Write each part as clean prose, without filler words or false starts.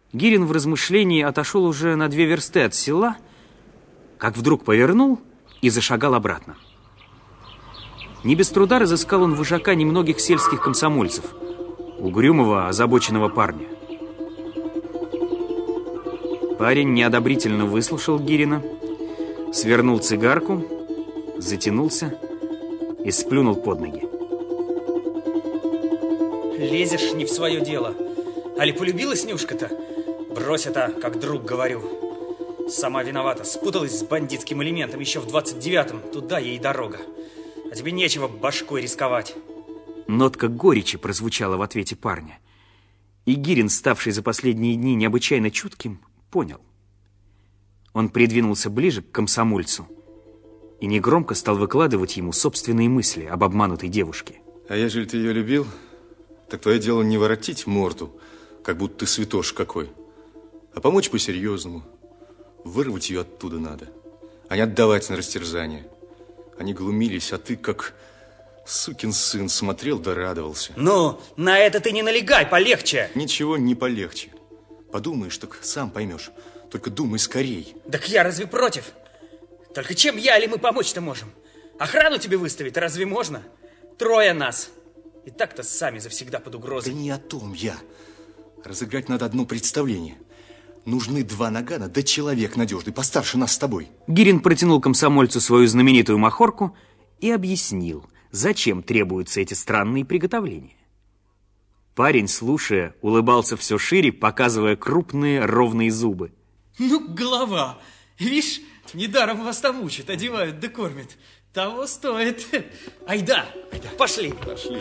Гирин в размышлении отошел уже на 2 версты от села, как вдруг повернул и зашагал обратно. Не без труда разыскал он вожака немногих сельских комсомольцев, угрюмого, озабоченного парня. Парень неодобрительно выслушал Гирина, свернул цигарку, затянулся и сплюнул под ноги. Лезешь не в свое дело. Али полюбилась Нюшка-то? Брось это, как друг говорю. Сама виновата, спуталась с бандитским элементом еще в 29-м. Туда ей дорога. А тебе нечего башкой рисковать. Нотка горечи прозвучала в ответе парня. И Гирин, ставший за последние дни необычайно чутким, понял. Он придвинулся ближе к комсомольцу и негромко стал выкладывать ему собственные мысли об обманутой девушке. А ежели ты ее любил, так твое дело не воротить морду, как будто ты святош какой, а помочь по-серьезному. Вырвать ее оттуда надо, а не отдавать на растерзание. Они глумились, а ты, как сукин сын, смотрел да радовался. Ну, на это ты не налегай, полегче. Ничего не полегче. Подумаешь, так сам поймешь. Только думай скорей. Так я разве против? Только чем я или мы помочь-то можем? Охрану тебе выставить разве можно? 3 нас. И так-то сами завсегда под угрозой. Да не о том я. Разыграть надо одно представление. Нужны 2 нагана, да человек надежный, постарше нас с тобой. Гирин протянул комсомольцу свою знаменитую махорку и объяснил, зачем требуются эти странные приготовления. Парень, слушая, улыбался все шире, показывая крупные ровные зубы. Ну, голова. Видишь, недаром вас там учат, одевают да кормят. Того стоит. Айда, пошли. Пошли.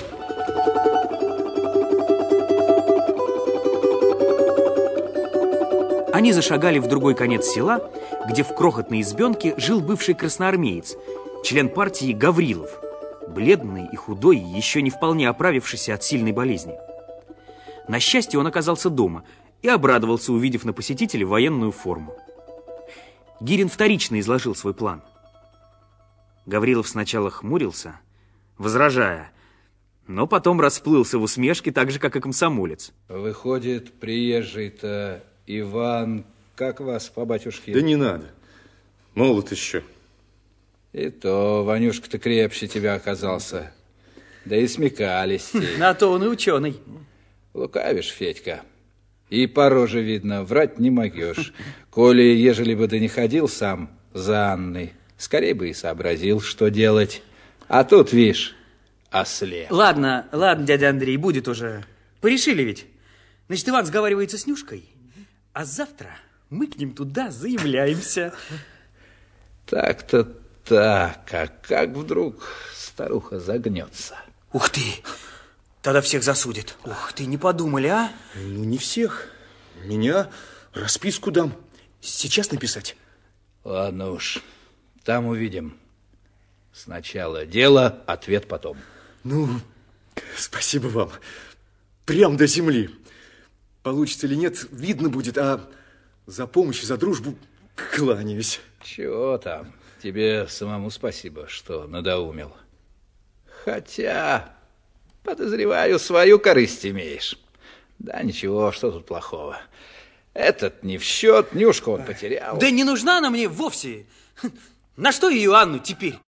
Они зашагали в другой конец села, где в крохотной избенке жил бывший красноармеец, член партии Гаврилов, бледный и худой, еще не вполне оправившийся от сильной болезни. На счастье, он оказался дома и обрадовался, увидев на посетителя военную форму. Гирин вторично изложил свой план. Гаврилов сначала хмурился, возражая, но потом расплылся в усмешке, так же, как и комсомолец. Выходит, приезжий-то Иван, как вас по батюшке? Да не надо, молод еще. И то Ванюшка-то крепче тебя оказался. Да и смекалистей. На то он и ученый. Лукавишь, Федька. И по роже видно, врать не могешь. Коли, ежели бы ты не ходил сам за Анной, скорее бы и сообразил, что делать. А тут, видишь, ослеп. Ладно, дядя Андрей, будет уже. Порешили ведь. Значит, Иван сговаривается с Нюшкой, а завтра мы к ним туда заявляемся. Так-то так, а как вдруг старуха загнется? Ух ты! Тогда всех засудит. Ух ты, не подумали, а? Ну, не всех. Меня расписку дам. Сейчас написать? Ладно уж, там увидим. Сначала дело, ответ потом. Ну, спасибо вам. Прям до земли. Получится или нет, видно будет, а за помощь и за дружбу кланяюсь. Чего там? Тебе самому спасибо, что надоумил. Хотя, подозреваю, свою корысть имеешь. Да ничего, что тут плохого. Этот не в счет, Нюшку он потерял. Да не нужна она мне вовсе. На что ее Анну теперь?